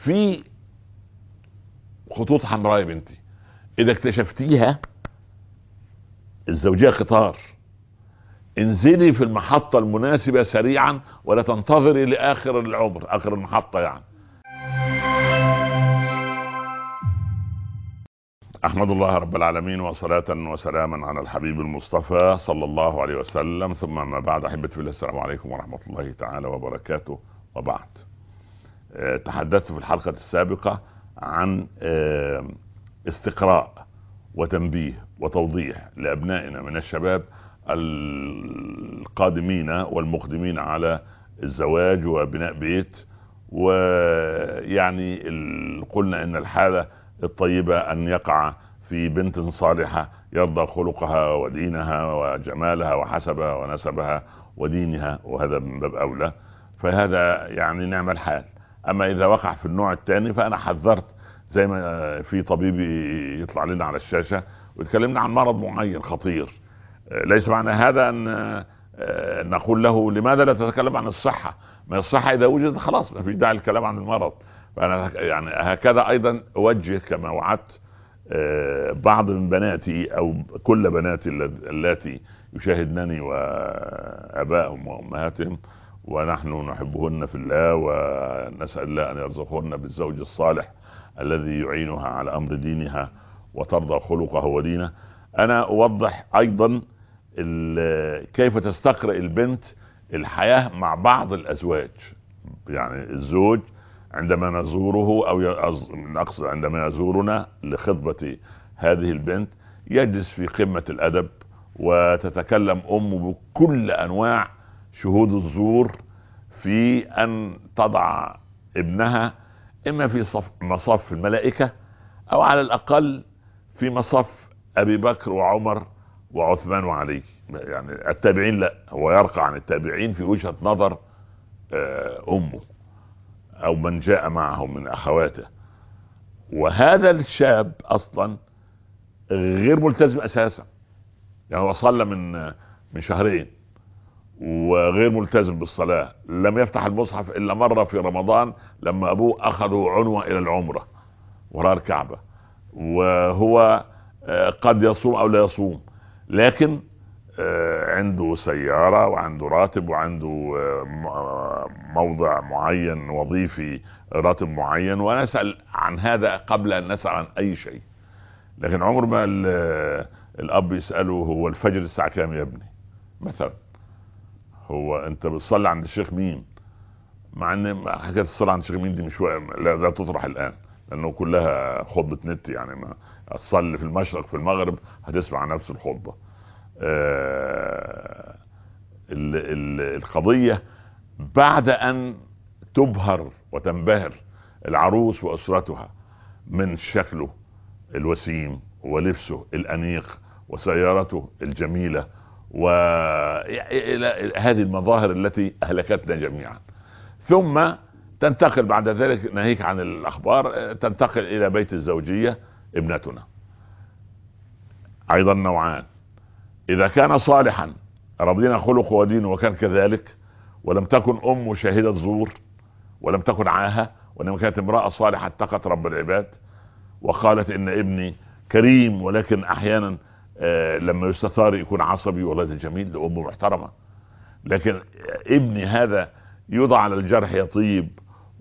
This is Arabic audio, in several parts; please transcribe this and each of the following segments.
في خطوط حمراء يا بنتي، اذا اكتشفتيها الزوجية قطار، انزلي في المحطة المناسبة سريعا ولا تنتظري لاخر العمر، اخر المحطة يعني. احمد الله رب العالمين وصلاة وسلاما على الحبيب المصطفى صلى الله عليه وسلم، ثم ما بعد. احبتي في الله، السلام عليكم ورحمة الله تعالى وبركاته. وبعد، تحدثت في الحلقة السابقة عن استقراء وتنبيه وتوضيح لأبنائنا من الشباب القادمين والمقدمين على الزواج وبناء بيت. ويعني قلنا ان الحالة الطيبة ان يقع في بنت صالحة يرضى خلقها ودينها وجمالها وحسبها ونسبها ودينها، وهذا من باب اولى، فهذا يعني نعم الحال. اما اذا وقع في النوع الثاني فانا حذرت، زي ما في طبيب يطلع لنا على الشاشة ويتكلمنا عن مرض معين خطير، ليس معنى هذا ان نقول له لماذا لا تتكلم عن الصحة. ما الصحة اذا وجدت خلاص ما فيش داعي للكلام عن المرض. فانا يعني هكذا ايضا اوجه كما وعدت بعض من بناتي او كل بناتي اللاتي يشاهدنني وابائهم وامهاتهم، ونحن نحبهن في الله ونسأل الله ان يرزقهن بالزوج الصالح الذي يعينها على امر دينها وترضى خلقه ودينه. انا اوضح ايضا كيف تستقرئ البنت الحياة مع بعض الازواج. يعني الزوج عندما نزوره او نقصد عندما يزورنا لخطبة هذه البنت يجلس في قمة الادب وتتكلم امه بكل انواع شهود الزور في ان تضع ابنها اما في مصاف الملائكة او على الاقل في مصاف ابي بكر وعمر وعثمان وعلي. يعني التابعين لا، هو يرقى عن التابعين في وجهة نظر امه او من جاء معه من اخواته. وهذا الشاب اصلا غير ملتزم اساسا، يعني هو صلى من شهرين وغير ملتزم بالصلاة، لم يفتح المصحف الا مرة في رمضان لما ابوه اخذه عنوة الى العمرة وراء الكعبة، وهو قد يصوم او لا يصوم، لكن عنده سيارة وعنده راتب وعنده موضع معين وظيفي راتب معين، ونسأل عن هذا قبل ان نسأل عن اي شيء. لكن عمر ما الاب يسأله هو الفجر الساعة كام يا ابني مثلا، هو انت بتصلي عند الشيخ مين، مع ان حكاية الصلاة عند الشيخ مين دي مش لا تطرح الان لانه كلها خطبة نت. يعني ما تصلي في المشرق في المغرب هتسمع نفس الخطبة. القضية بعد ان تبهر وتنبهر العروس واسرتها من شكله الوسيم ولبسه الانيق وسيارته الجميلة وهذه المظاهر التي اهلكتنا جميعا، ثم تنتقل بعد ذلك، ناهيك عن الاخبار، تنتقل الى بيت الزوجية. ابنتنا ايضا نوعان: اذا كان صالحا رضينا خلقه ودينه وكان كذلك، ولم تكن امه شاهدة زور ولم تكن عاهة، وانما كانت امرأة صالحة اتقت رب العباد وقالت ان ابني كريم ولكن احيانا لما يستثار يكون عصبي، والله ده جميل، ده امه محترمة. لكن ابني هذا يوضع على الجرح يطيب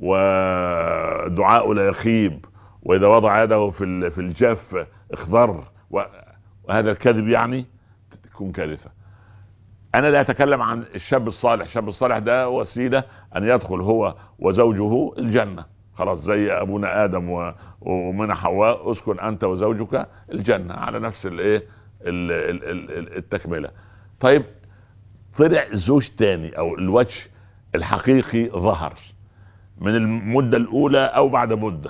ودعاء لا يخيب، واذا وضع يده في الجاف اخضر، وهذا الكذب يعني تكون كارثة. انا لا اتكلم عن الشاب الصالح. الشاب الصالح ده وسيلة ان يدخل هو وزوجه الجنة، خلاص زي ابونا ادم ومن حواء اسكن انت وزوجك الجنة، على نفس التكملة. طيب طلع زوج تاني او الوجه الحقيقي ظهر من المدة الاولى او بعد مدة،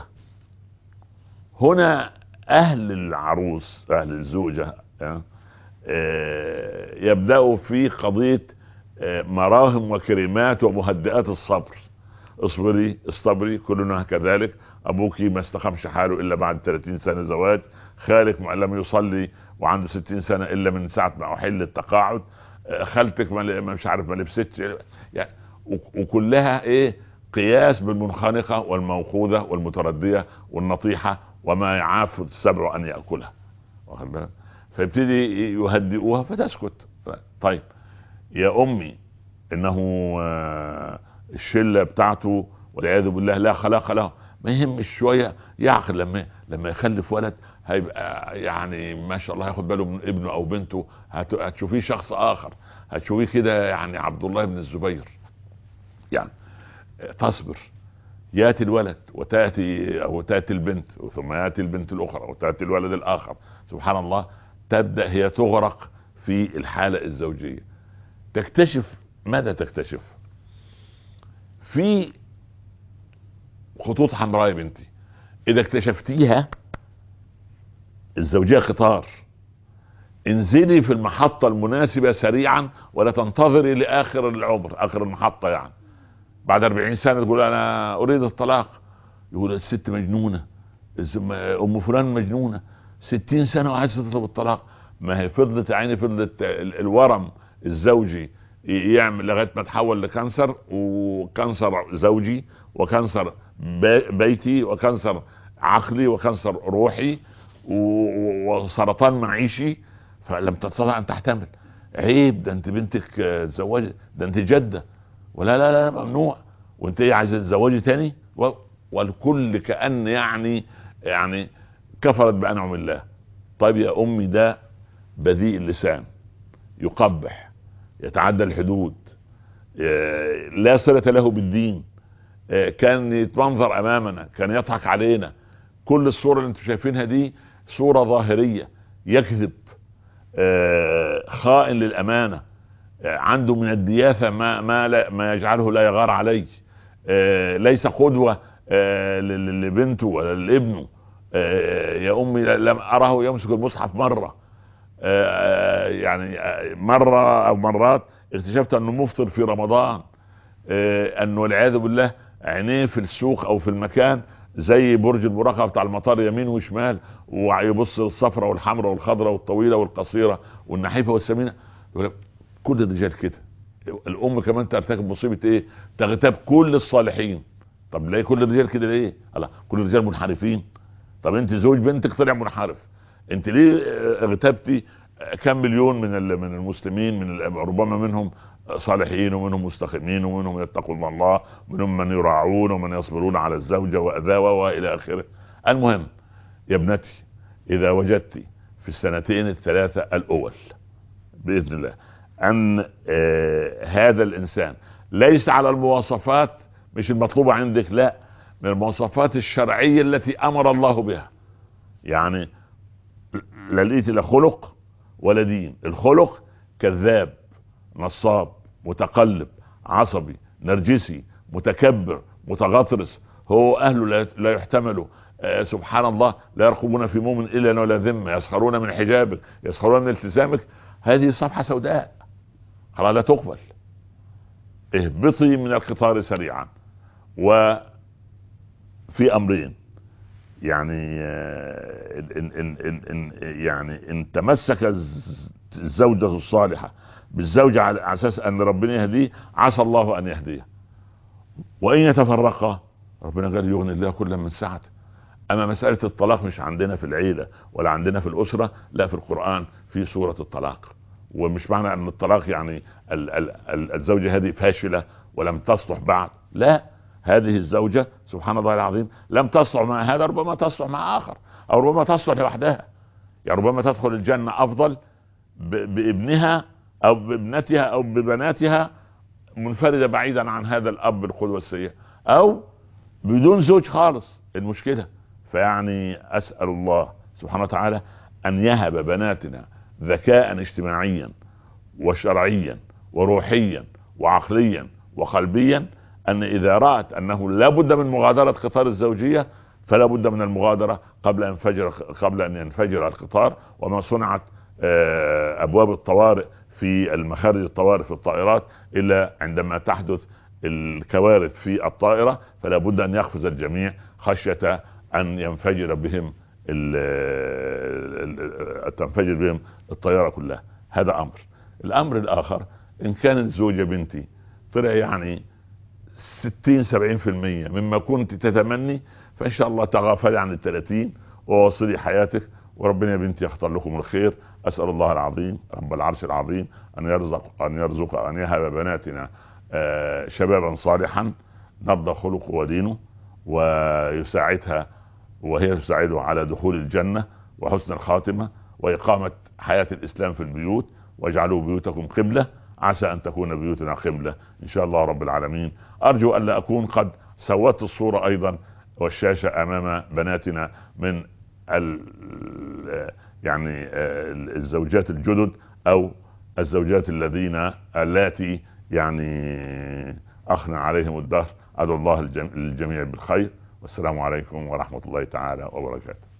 هنا اهل العروس اهل الزوجة يبدأوا في قضية مراهم وكريمات ومهدئات الصبر. اصبري اصطبري، كلنا كذلك. ابوك ما استقامش حاله الا بعد 30 سنة زواج، خالك ما لم يصلي وعنده 60 سنة الا من ساعة ما احل التقاعد، خالتك ما مش عارف ما لبستش يعني، وكلها ايه قياس بالمنخنقة والموقوذة والمتردية والنطيحة وما يعاف السبع أن يأكلها، واخد بالك؟ فيبتدي يهدئوها فتسكت. طيب يا أمي إنه الشلة بتاعته والعياذ بالله لا خلاق له، ما يهمش شوية يعقل، لما يخلف ولد هيبقى يعني ما شاء الله ياخد باله من ابنه أو بنته، هتشوفيه شخص آخر، هتشوفيه كده يعني عبد الله بن الزبير. يعني تصبر، ياتي الولد وتاتي البنت، ثم ياتي البنت الاخرى وتاتي الولد الاخر، سبحان الله. تبدا هي تغرق في الحاله الزوجيه. تكتشف ماذا تكتشف؟ في خطوط حمراء يا بنتي، اذا اكتشفتيها الزوجيه قطار، انزلي في المحطه المناسبه سريعا ولا تنتظري لاخر العمر، اخر المحطه يعني بعد 40 سنة تقول انا اريد الطلاق. يقول الست مجنونة، ام فلان مجنونة، 60 سنة وعايزة تطلب الطلاق. ما هي فضلت عيني، فضلت الورم الزوجي يعمل لغاية ما تحول لكانسر، وكانسر زوجي، وكانسر بيتي، وكانسر عقلي، وكانسر روحي، وسرطان معيشي. فلم تستطع ان تحتمل. عيب، ده انت بنتك تزوجت، ده انت جدة، ولا لا لا ممنوع، وانت ايه عايزه تتزوجي تاني؟ والكل كأن يعني كفرت بأنعم الله. طيب يا امي ده بذيء اللسان، يقبح، يتعدى الحدود، لا صلة له بالدين، كان يتمنظر امامنا، كان يضحك علينا. كل الصورة اللي انتم شايفينها دي صورة ظاهرية، يكذب، خائن للأمانة، عنده من الدياثة ما يجعله لا يغار عليه، ليس قدوة لبنته ولا لابنه. يا أمي لم أره يمسك المصحف مرة، يعني مرة أو مرات اكتشفت أنه مفطر في رمضان، أنه والعياذ بالله عينيه في السوق أو في المكان زي برج المراقبة بتاع المطار، يمين وشمال، ويبص للصفرة والحمراء والخضراء والطويلة والقصيرة والنحيفة والسمينة. كل الرجال كده. الام كمان ترتكب مصيبه ايه؟ تغتاب كل الصالحين. طب ليه كل الرجال كده؟ ليه؟ الله، كل الرجال منحرفين؟ طب انت زوج بنتك طلع منحرف، انت ليه اغتبتي كم مليون من المسلمين، ربما منهم صالحين ومنهم مستقيمين ومنهم يتقون الله ومنهم من يراعون ومن يصبرون على الزوجة وأذاها والى اخره. المهم يا ابنتي، اذا وجدت في السنتين الثلاثة الاول باذن الله ان هذا الانسان ليس على المواصفات، مش المطلوبة عندك، لا، من المواصفات الشرعية التي امر الله بها. يعني لا لقيت لا خلق ولا دين. الخلق كذاب، نصاب، متقلب، عصبي، نرجسي، متكبر، متغطرس، هو اهله لا يحتملوا. سبحان الله، لا يرقبون في مؤمن الا ولا ذمه، يسخرون من حجابك، يسخرون من التزامك. هذه صفحة سوداء خلاص لا تقبل. اهبطي من القطار سريعا. وفي امرين، يعني ان تمسك الزوجة الصالحة بالزوجة على اساس ان ربنا يهديه، عسى الله ان يهديه. وان يتفرقا، ربنا قال يغني الله كلا من سعته. اما مسألة الطلاق مش عندنا في العيلة ولا عندنا في الاسرة، لا، في القرآن في سورة الطلاق. ومش معنى ان الطلاق يعني الزوجة هذه فاشلة ولم تصلح بعد، لا، هذه الزوجة سبحان الله العظيم لم تصلح مع هذا، ربما تصلح مع اخر، او ربما تصلح لوحدها. يعني ربما تدخل الجنة افضل بابنها او بابنتها او ببناتها منفردة بعيدا عن هذا الاب القدوة السيئة، او بدون زوج خالص. المشكلة فيعني اسأل الله سبحانه وتعالى ان يهب بناتنا ذكاء اجتماعيا وشرعيا وروحيا وعقليا وقلبيا، ان اذا رأت انه لا بد من مغادرة قطار الزوجية فلا بد من المغادرة قبل ان ينفجر القطار. وما صنعت ابواب الطوارئ في المخارج الطوارئ في الطائرات الا عندما تحدث الكوارث في الطائرة، فلا بد ان يقفز الجميع خشية ان ينفجر بهم تنفجر بهم الطيارة كلها. هذا امر. الامر الاخر، ان كانت زوجة بنتي طلع يعني 60-70% مما كنت تتمني، فإن شاء الله تغافلي عن ال30 وواصلي حياتك، وربنا يا بنتي يختار لكم الخير. أسأل الله العظيم رب العرش العظيم أن يهب بناتنا شبابا صالحا نرضى خلقه ودينه، ويساعدها وهي تساعده على دخول الجنة وحسن الخاتمة وإقامة حياة الإسلام في البيوت. واجعلوا بيوتكم قبلة، عسى أن تكون بيوتنا قبلة إن شاء الله رب العالمين. أرجو أن لا أكون قد سوت الصورة أيضا والشاشة أمام بناتنا من يعني الزوجات الجدد أو الزوجات اللاتي يعني أخنى عليهم الدهر. أدعو الله للجميع بالخير، والسلام عليكم ورحمة الله تعالى وبركاته.